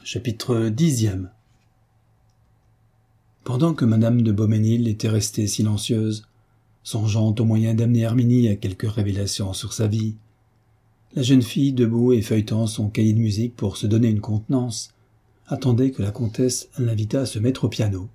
Chapitre 10. Pendant que madame de Beaumesnil était restée silencieuse, songeant au moyen d'amener Herminie à quelques révélations sur sa vie, la jeune fille, debout et feuilletant son cahier de musique pour se donner une contenance, attendait que la comtesse l'invitât à se mettre au piano.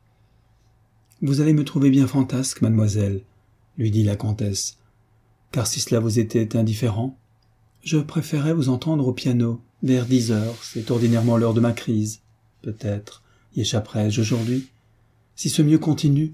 « Vous allez me trouver bien fantasque, mademoiselle, » lui dit la comtesse, « car si cela vous était indifférent, je préférais vous entendre au piano. Vers 10 heures, c'est ordinairement l'heure de ma crise. Peut-être y échapperai-je aujourd'hui, si ce mieux continue.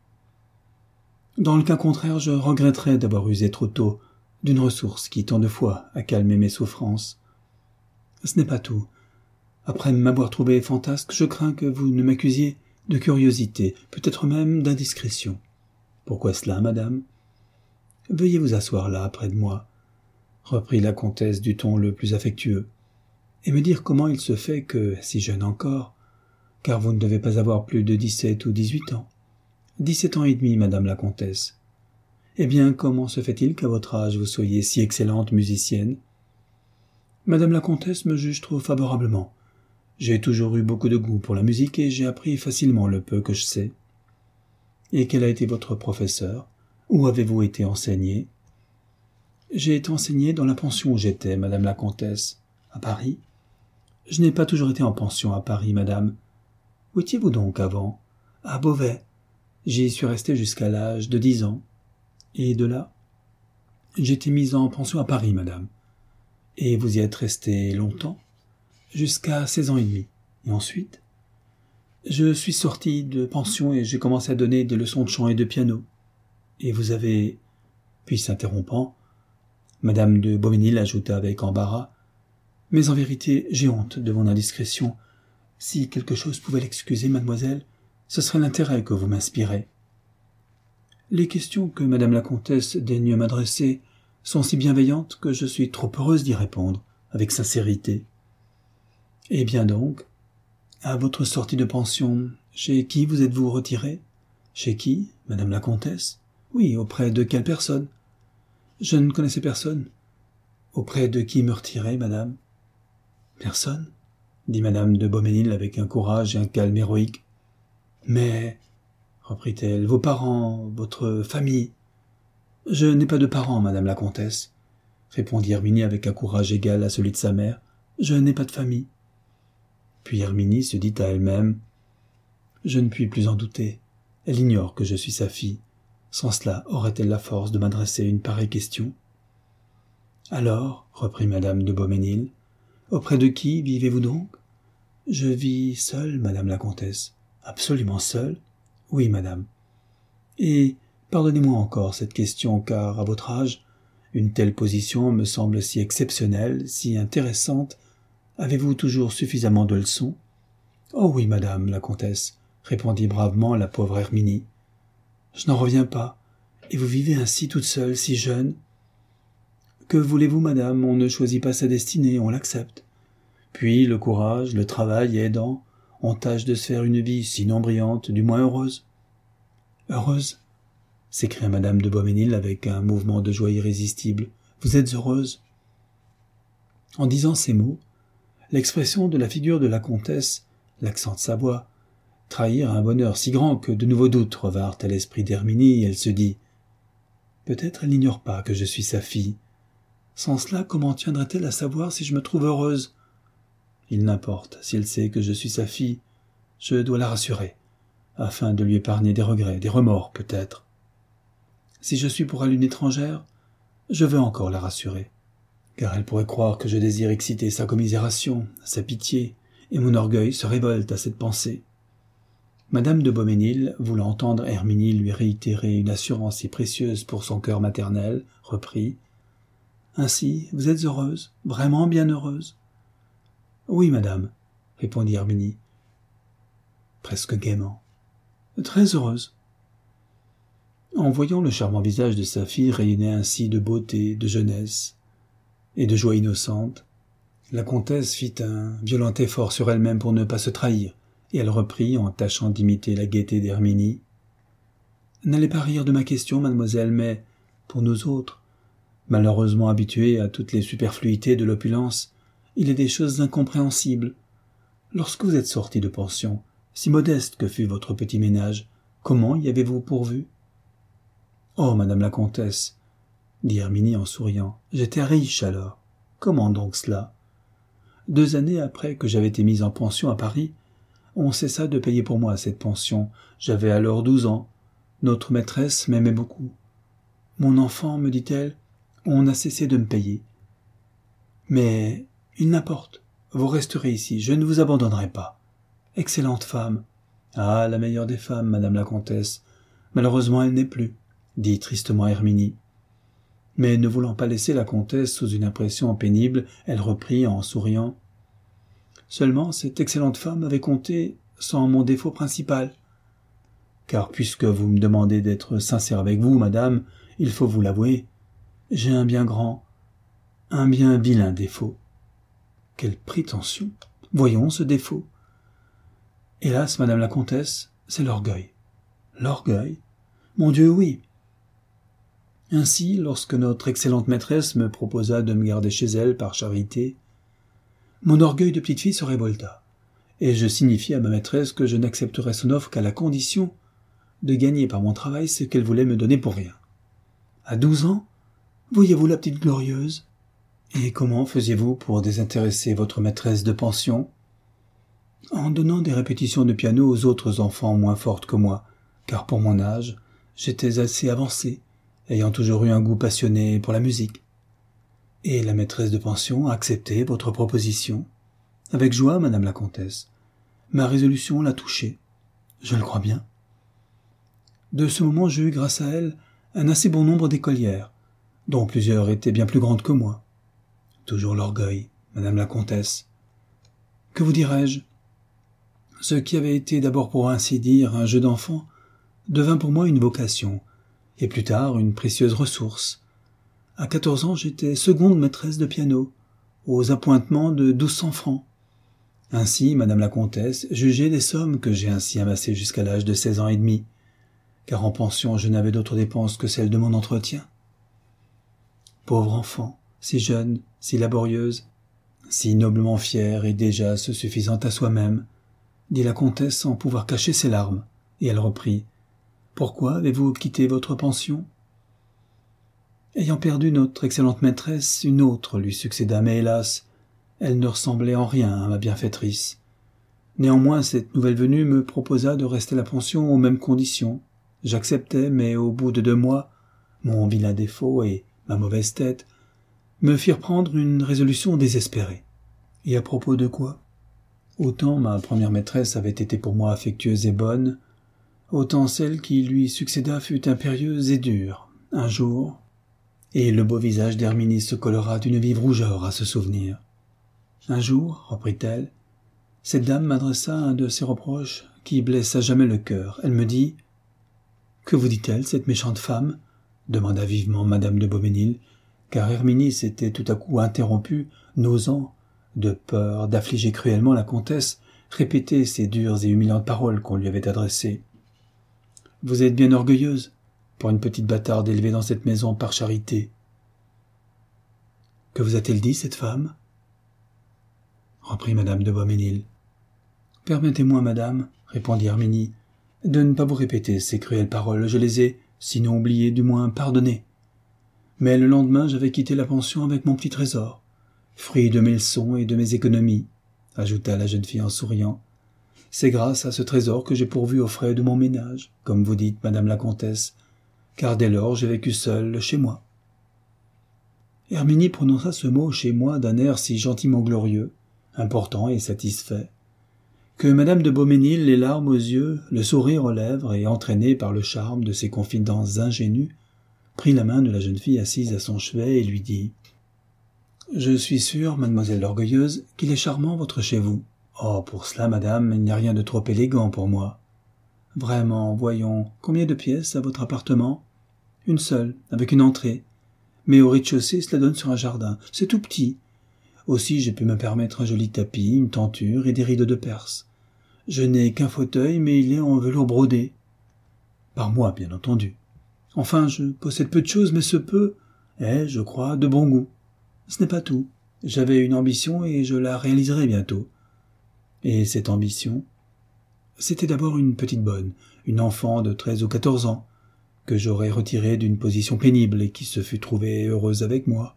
Dans le cas contraire, je regretterais d'avoir usé trop tôt d'une ressource qui, tant de fois, a calmé mes souffrances. Ce n'est pas tout. Après m'avoir trouvé fantasque, je crains que vous ne m'accusiez de curiosité, peut-être même d'indiscrétion. Pourquoi cela, madame ? Veuillez vous asseoir là, près de moi, reprit la comtesse du ton le plus affectueux, et me dire comment il se fait que, si jeune encore, car vous ne devez pas avoir plus de 17 ou 18 ans, 17 ans et demi, madame la comtesse. Eh bien, comment se fait-il qu'à votre âge vous soyez si excellente musicienne ? Madame la comtesse me juge trop favorablement. J'ai toujours eu beaucoup de goût pour la musique et j'ai appris facilement le peu que je sais. Et quel a été votre professeur ? Où avez-vous été enseigné ? J'ai été enseigné dans la pension où j'étais, madame la comtesse. À Paris ? Je n'ai pas toujours été en pension à Paris, madame. Où étiez-vous donc avant ? À Beauvais. J'y suis resté jusqu'à l'âge de 10 ans. Et de là ? J'ai été mise en pension à Paris, madame. Et vous y êtes resté longtemps ? Jusqu'à 16 ans et demi. Et ensuite ? Je suis sorti de pension et j'ai commencé à donner des leçons de chant et de piano. Et vous avez... Puis s'interrompant, madame de Beaumesnil ajouta avec embarras, « Mais en vérité, j'ai honte de mon indiscrétion. Si quelque chose pouvait l'excuser, mademoiselle, ce serait l'intérêt que vous m'inspirez. Les questions que madame la comtesse daigne m'adresser sont si bienveillantes que je suis trop heureuse d'y répondre, avec sincérité. Eh bien donc, à votre sortie de pension, chez qui vous êtes-vous retirée ? Chez qui, madame la comtesse ? Oui, auprès de quelle personne ? Je ne connaissais personne. Auprès de qui me retirer, madame ? Personne, dit madame de Beaumesnil avec un courage et un calme héroïque. Mais, reprit-elle, vos parents, votre famille. Je n'ai pas de parents, madame la comtesse, répondit Herminie avec un courage égal à celui de sa mère. Je n'ai pas de famille. Puis Herminie se dit à elle-même, je ne puis plus en douter. Elle ignore que je suis sa fille. Sans cela, aurait-elle la force de m'adresser une pareille question ? Alors, reprit madame de Beaumesnil, auprès de qui vivez-vous donc ? Je vis seule, madame la comtesse. Absolument seule ? Oui, madame. Et pardonnez-moi encore cette question, car, à votre âge, une telle position me semble si exceptionnelle, si intéressante. Avez-vous toujours suffisamment de leçons ? Oh oui, madame la comtesse, répondit bravement la pauvre Herminie. Je n'en reviens pas. Et vous vivez ainsi toute seule, si jeune ? Que voulez-vous, madame ? On ne choisit pas sa destinée, on l'accepte. Puis le courage, le travail aidant, on tâche de se faire une vie, sinon brillante, du moins heureuse. Heureuse ? s'écria madame de Beaumesnil avec un mouvement de joie irrésistible. Vous êtes heureuse ? En disant ces mots, l'expression de la figure de la comtesse, l'accent de sa voix, trahirent un bonheur si grand que de nouveaux doutes revinrent à l'esprit d'Herminie et elle se dit « Peut-être elle n'ignore pas que je suis sa fille. Sans cela, comment tiendrait-elle à savoir si je me trouve heureuse ? Il n'importe, si elle sait que je suis sa fille, je dois la rassurer, afin de lui épargner des regrets, des remords peut-être. Si je suis pour elle une étrangère, je veux encore la rassurer, car elle pourrait croire que je désire exciter sa commisération, sa pitié, et mon orgueil se révolte à cette pensée. » Madame de Beaumesnil, voulant entendre Herminie lui réitérer une assurance si précieuse pour son cœur maternel, reprit « Ainsi, vous êtes heureuse, vraiment bien heureuse ?»« Oui, madame, » répondit Herminie, presque gaiement. « Très heureuse. » En voyant le charmant visage de sa fille rayonner ainsi de beauté, de jeunesse et de joie innocente, la comtesse fit un violent effort sur elle-même pour ne pas se trahir, et elle reprit en tâchant d'imiter la gaieté d'Herminie. « N'allez pas rire de ma question, mademoiselle, mais, pour nous autres, malheureusement habitués à toutes les superfluités de l'opulence, il est des choses incompréhensibles. Lorsque vous êtes sortie de pension, si modeste que fût votre petit ménage, comment y avez-vous pourvu? Oh, madame la comtesse, dit Herminie en souriant, j'étais riche alors. Comment donc cela? 2 années après que j'avais été mise en pension à Paris, on cessa de payer pour moi cette pension. J'avais alors 12 ans. Notre maîtresse m'aimait beaucoup. Mon enfant, me dit-elle, on a cessé de me payer. Mais il n'importe, vous resterez ici, je ne vous abandonnerai pas. Excellente femme. Ah, la meilleure des femmes, madame la comtesse. Malheureusement, elle n'est plus, dit tristement Herminie. Mais ne voulant pas laisser la comtesse sous une impression pénible, elle reprit en souriant. Seulement, cette excellente femme avait compté sans mon défaut principal. Car puisque vous me demandez d'être sincère avec vous, madame, il faut vous l'avouer, j'ai un bien grand, un bien vilain défaut. Quelle prétention! Voyons ce défaut. Hélas, madame la comtesse, c'est l'orgueil. L'orgueil? Mon Dieu, oui. Ainsi, lorsque notre excellente maîtresse me proposa de me garder chez elle par charité, mon orgueil de petite fille se révolta, et je signifiai à ma maîtresse que je n'accepterais son offre qu'à la condition de gagner par mon travail ce qu'elle voulait me donner pour rien. À 12 ans, voyez-vous la petite glorieuse? Et comment faisiez-vous pour désintéresser votre maîtresse de pension? En donnant des répétitions de piano aux autres enfants moins fortes que moi, car pour mon âge, j'étais assez avancé, ayant toujours eu un goût passionné pour la musique. Et la maîtresse de pension a accepté votre proposition. Avec joie, madame la comtesse. Ma résolution l'a touchée. Je le crois bien. De ce moment, j'ai eu, grâce à elle, un assez bon nombre d'écolières, dont plusieurs étaient bien plus grandes que moi. Toujours l'orgueil, madame la comtesse. Que vous dirais-je? Ce qui avait été d'abord pour ainsi dire un jeu d'enfant devint pour moi une vocation, et plus tard une précieuse ressource. À 14 ans, j'étais seconde maîtresse de piano, aux appointements de 1200 francs. Ainsi, madame la comtesse, jugez des sommes que j'ai ainsi amassées jusqu'à l'âge de 16 ans et demi, car en pension je n'avais d'autres dépenses que celles de mon entretien. Pauvre enfant, si jeune, si laborieuse, si noblement fière et déjà se suffisant à soi-même, dit la comtesse sans pouvoir cacher ses larmes, et elle reprit. Pourquoi avez-vous quitté votre pension? Ayant perdu notre excellente maîtresse, une autre lui succéda, mais hélas, elle ne ressemblait en rien à ma bienfaitrice. Néanmoins, cette nouvelle venue me proposa de rester à la pension aux mêmes conditions. J'acceptai, mais au bout de 2 mois, mon vilain défaut et ma mauvaise tête me firent prendre une résolution désespérée. Et à propos de quoi? Autant ma première maîtresse avait été pour moi affectueuse et bonne, autant celle qui lui succéda fut impérieuse et dure. Un jour, et le beau visage d'Herminie se colora d'une vive rougeur à ce souvenir. Un jour, reprit-elle, cette dame m'adressa un de ces reproches qui blessent à jamais le cœur. Elle me dit « Que vous dit-elle, cette méchante femme ?» demanda vivement madame de Beaumesnil, car Herminie s'était tout à coup interrompue, n'osant, de peur d'affliger cruellement la comtesse, répéter ces dures et humiliantes paroles qu'on lui avait adressées. « Vous êtes bien orgueilleuse, pour une petite bâtarde élevée dans cette maison par charité. »« Que vous a-t-elle dit, cette femme ?» reprit madame de Beaumesnil. « Permettez-moi, madame, répondit Herminie, de ne pas vous répéter ces cruelles paroles. Je les ai, sinon oubliées, du moins pardonnées. Mais le lendemain, j'avais quitté la pension avec mon petit trésor, fruit de mes leçons et de mes économies, ajouta la jeune fille en souriant. C'est grâce à ce trésor que j'ai pourvu aux frais de mon ménage, comme vous dites, madame la comtesse, car dès lors j'ai vécu seule chez moi. » Herminie prononça ce mot chez moi d'un air si gentiment glorieux, important et satisfait, que madame de Beaumesnil, les larmes aux yeux, le sourire aux lèvres et entraînée par le charme de ses confidences ingénues, prit la main de la jeune fille assise à son chevet et lui dit « Je suis sûre, mademoiselle l'orgueilleuse, qu'il est charmant votre chez vous. Oh, pour cela, madame, il n'y a rien de trop élégant pour moi. Vraiment, voyons, combien de pièces a votre appartement? Une seule, avec une entrée. Mais au rez-de-chaussée, cela donne sur un jardin. C'est tout petit. Aussi, j'ai pu me permettre un joli tapis, une tenture et des rideaux de Perse. Je n'ai qu'un fauteuil, mais il est en velours brodé. Par moi, bien entendu. Enfin, je possède peu de choses, mais ce peu est, je crois, de bon goût. Ce n'est pas tout. J'avais une ambition et je la réaliserai bientôt. Et cette ambition? C'était d'abord une petite bonne, une enfant de 13 ou 14 ans, que j'aurais retirée d'une position pénible et qui se fût trouvée heureuse avec moi.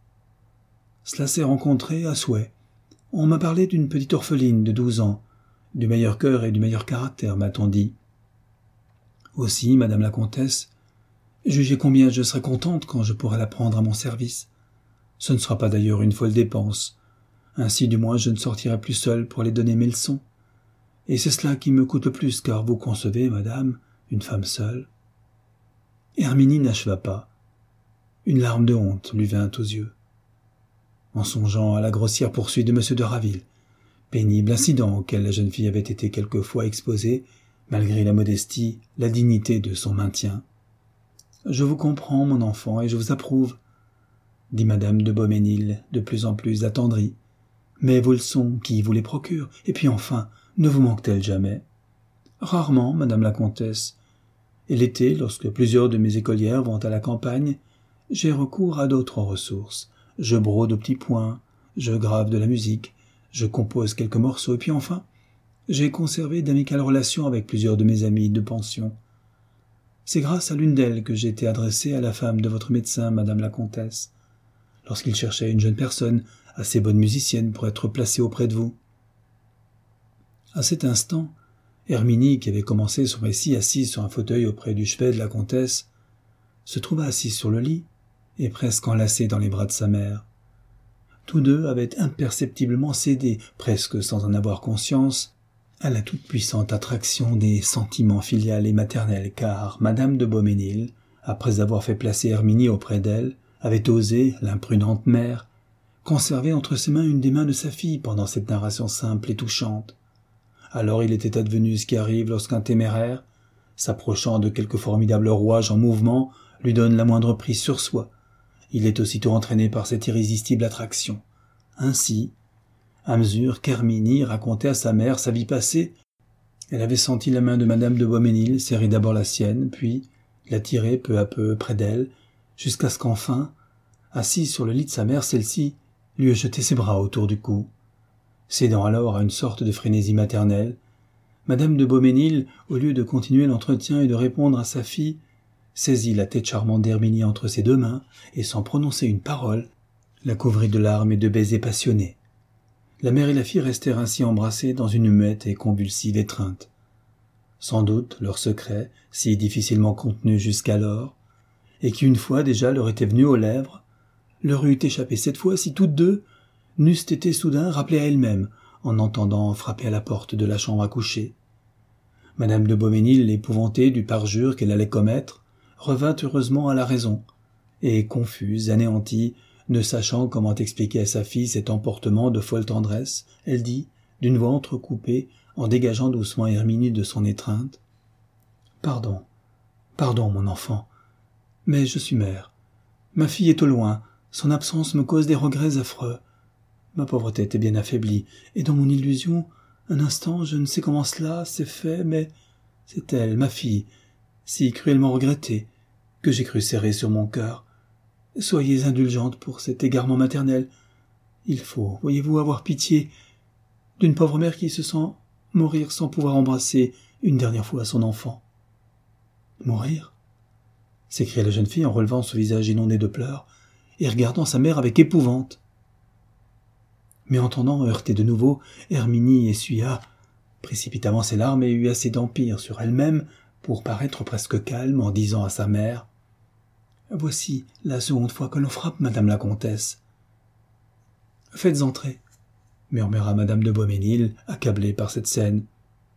Cela s'est rencontré à souhait. On m'a parlé d'une petite orpheline de 12 ans, du meilleur cœur et du meilleur caractère, m'a-t-on dit. Aussi, madame la comtesse, jugez combien je serai contente quand je pourrai la prendre à mon service. Ce ne sera pas d'ailleurs une folle dépense. Ainsi, du moins, je ne sortirai plus seule pour aller donner mes leçons. Et c'est cela qui me coûte le plus, car vous concevez, madame, une femme seule. Herminie n'acheva pas. Une larme de honte lui vint aux yeux. En songeant à la grossière poursuite de M. de Raville, pénible incident auquel la jeune fille avait été quelquefois exposée, malgré la modestie, la dignité de son maintien. « Je vous comprends, mon enfant, et je vous approuve, » dit madame de Beaumesnil, de plus en plus attendrie. « Mais vos leçons, qui vous les procure? Et puis enfin, ne vous manquent-elles jamais? »« Rarement, madame la comtesse. Et l'été, lorsque plusieurs de mes écolières vont à la campagne, j'ai recours à d'autres ressources. Je brode au petit point, je grave de la musique, je compose quelques morceaux, et puis enfin, j'ai conservé d'amicales relations avec plusieurs de mes amies de pension. C'est grâce à l'une d'elles que j'ai été adressé à la femme de votre médecin, madame la comtesse, lorsqu'il cherchait une jeune personne assez bonne musicienne pour être placée auprès de vous. » À cet instant, Herminie, qui avait commencé son récit assise sur un fauteuil auprès du chevet de la comtesse, se trouva assise sur le lit et presque enlacée dans les bras de sa mère. Tous deux avaient imperceptiblement cédé, presque sans en avoir conscience, à la toute-puissante attraction des sentiments filiales et maternels, car madame de Beaumesnil, après avoir fait placer Herminie auprès d'elle, avait osé, l'imprudente mère, conserver entre ses mains une des mains de sa fille pendant cette narration simple et touchante. Alors il était advenu ce qui arrive lorsqu'un téméraire, s'approchant de quelque formidable rouage en mouvement, lui donne la moindre prise sur soi. Il est aussitôt entraîné par cette irrésistible attraction. Ainsi, à mesure qu'Herminie racontait à sa mère sa vie passée, elle avait senti la main de madame de Beaumesnil serrer d'abord la sienne, puis la tirer peu à peu près d'elle, jusqu'à ce qu'enfin, assise sur le lit de sa mère, celle-ci lui eût jeté ses bras autour du cou. Cédant alors à une sorte de frénésie maternelle, madame de Beaumesnil, au lieu de continuer l'entretien et de répondre à sa fille, saisit la tête charmante d'Herminie entre ses deux mains et, sans prononcer une parole, la couvrit de larmes et de baisers passionnés. La mère et la fille restèrent ainsi embrassées dans une muette et convulsive étreinte. Sans doute leur secret, si difficilement contenu jusqu'alors, et qui une fois déjà leur était venu aux lèvres, leur eût échappé cette fois si toutes deux n'eussent été soudain rappelées à elles-mêmes en entendant frapper à la porte de la chambre à coucher. Madame de Beaumesnil, épouvantée du parjure qu'elle allait commettre, revint heureusement à la raison, et confuse, anéantie, ne sachant comment expliquer à sa fille cet emportement de folle tendresse, elle dit, d'une voix entrecoupée, en dégageant doucement Herminie de son étreinte: « Pardon, pardon, mon enfant, mais je suis mère. Ma fille est au loin, son absence me cause des regrets affreux. Ma pauvre tête est bien affaiblie, et dans mon illusion, un instant, je ne sais comment cela s'est fait, mais c'est elle, ma fille, si cruellement regrettée, que j'ai cru serrer sur mon cœur. Soyez indulgente pour cet égarement maternel. Il faut, voyez-vous, avoir pitié d'une pauvre mère qui se sent mourir sans pouvoir embrasser une dernière fois son enfant. »« Mourir ?» s'écria la jeune fille en relevant son visage inondé de pleurs et regardant sa mère avec épouvante. Mais entendant heurter de nouveau, Herminie essuya précipitamment ses larmes et eut assez d'empire sur elle-même pour paraître presque calme en disant à sa mère: « Voici la seconde fois que l'on frappe, madame la comtesse. »« Faites entrer, » murmura madame de Beaumesnil, accablée par cette scène.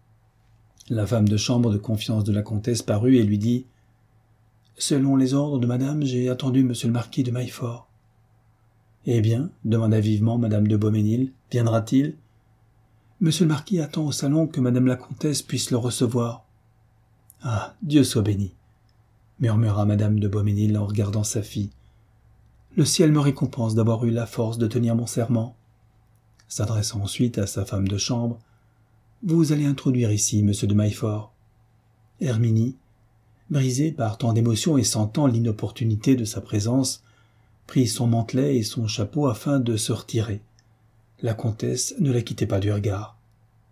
La femme de chambre de confiance de la comtesse parut et lui dit: « Selon les ordres de madame, j'ai attendu monsieur le marquis de Maillefort. »« Eh bien, demanda vivement madame de Beaumesnil, viendra-t-il ? » ?»« Monsieur le marquis attend au salon que madame la comtesse puisse le recevoir. »« Ah, Dieu soit béni !» murmura madame de Beaumesnil en regardant sa fille. « Le ciel me récompense d'avoir eu la force de tenir mon serment. » S'adressant ensuite à sa femme de chambre: « Vous allez introduire ici monsieur de Maillefort. » Herminie, brisée par tant d'émotions et sentant l'inopportunité de sa présence, prit son mantelet et son chapeau afin de se retirer. La comtesse ne la quittait pas du regard.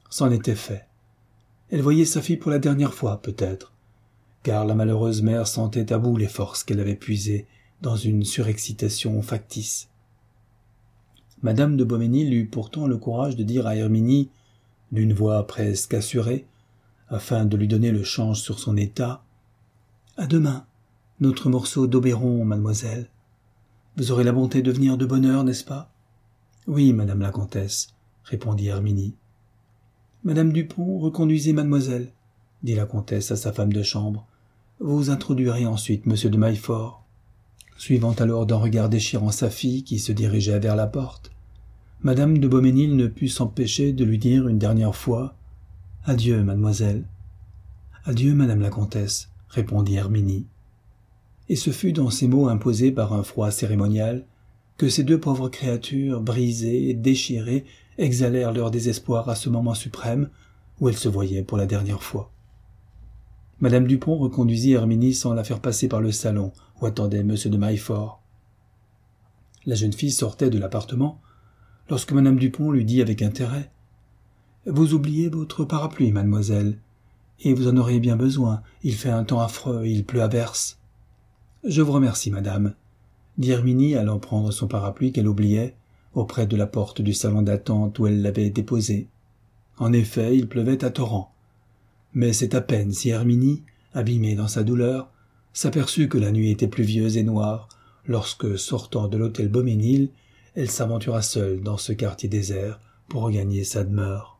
C'en était fait. Elle voyait sa fille pour la dernière fois, peut-être, car la malheureuse mère sentait à bout les forces qu'elle avait puisées dans une surexcitation factice. Madame de Beaumesnil eut pourtant le courage de dire à Herminie, d'une voix presque assurée, afin de lui donner le change sur son état, « À demain, notre morceau d'Oberon, mademoiselle. Vous aurez la bonté de venir de bonne heure, n'est-ce pas ?»« Oui, madame la comtesse, » répondit Herminie. « Madame Dupont, reconduisez mademoiselle, » dit la comtesse à sa femme de chambre. « Vous introduirez ensuite monsieur de Maillefort. » Suivant alors d'un regard déchirant sa fille qui se dirigeait vers la porte, Madame de Beaumesnil ne put s'empêcher de lui dire une dernière fois « Adieu, mademoiselle. »« Adieu, madame la comtesse, » répondit Herminie. Et ce fut dans ces mots imposés par un froid cérémonial que ces deux pauvres créatures, brisées, déchirées, exhalèrent leur désespoir à ce moment suprême où elles se voyaient pour la dernière fois. Madame Dupont reconduisit Herminie sans la faire passer par le salon où attendait monsieur de Maillefort. La jeune fille sortait de l'appartement lorsque madame Dupont lui dit avec intérêt « Vous oubliez votre parapluie, mademoiselle, et vous en auriez bien besoin, il fait un temps affreux, il pleut à verse. »« Je vous remercie, madame, » dit Herminie allant prendre son parapluie qu'elle oubliait auprès de la porte du salon d'attente où elle l'avait déposé. En effet, il pleuvait à torrents. Mais c'est à peine si Herminie, abîmée dans sa douleur, s'aperçut que la nuit était pluvieuse et noire, lorsque, sortant de l'hôtel Beaumesnil, elle s'aventura seule dans ce quartier désert pour regagner sa demeure.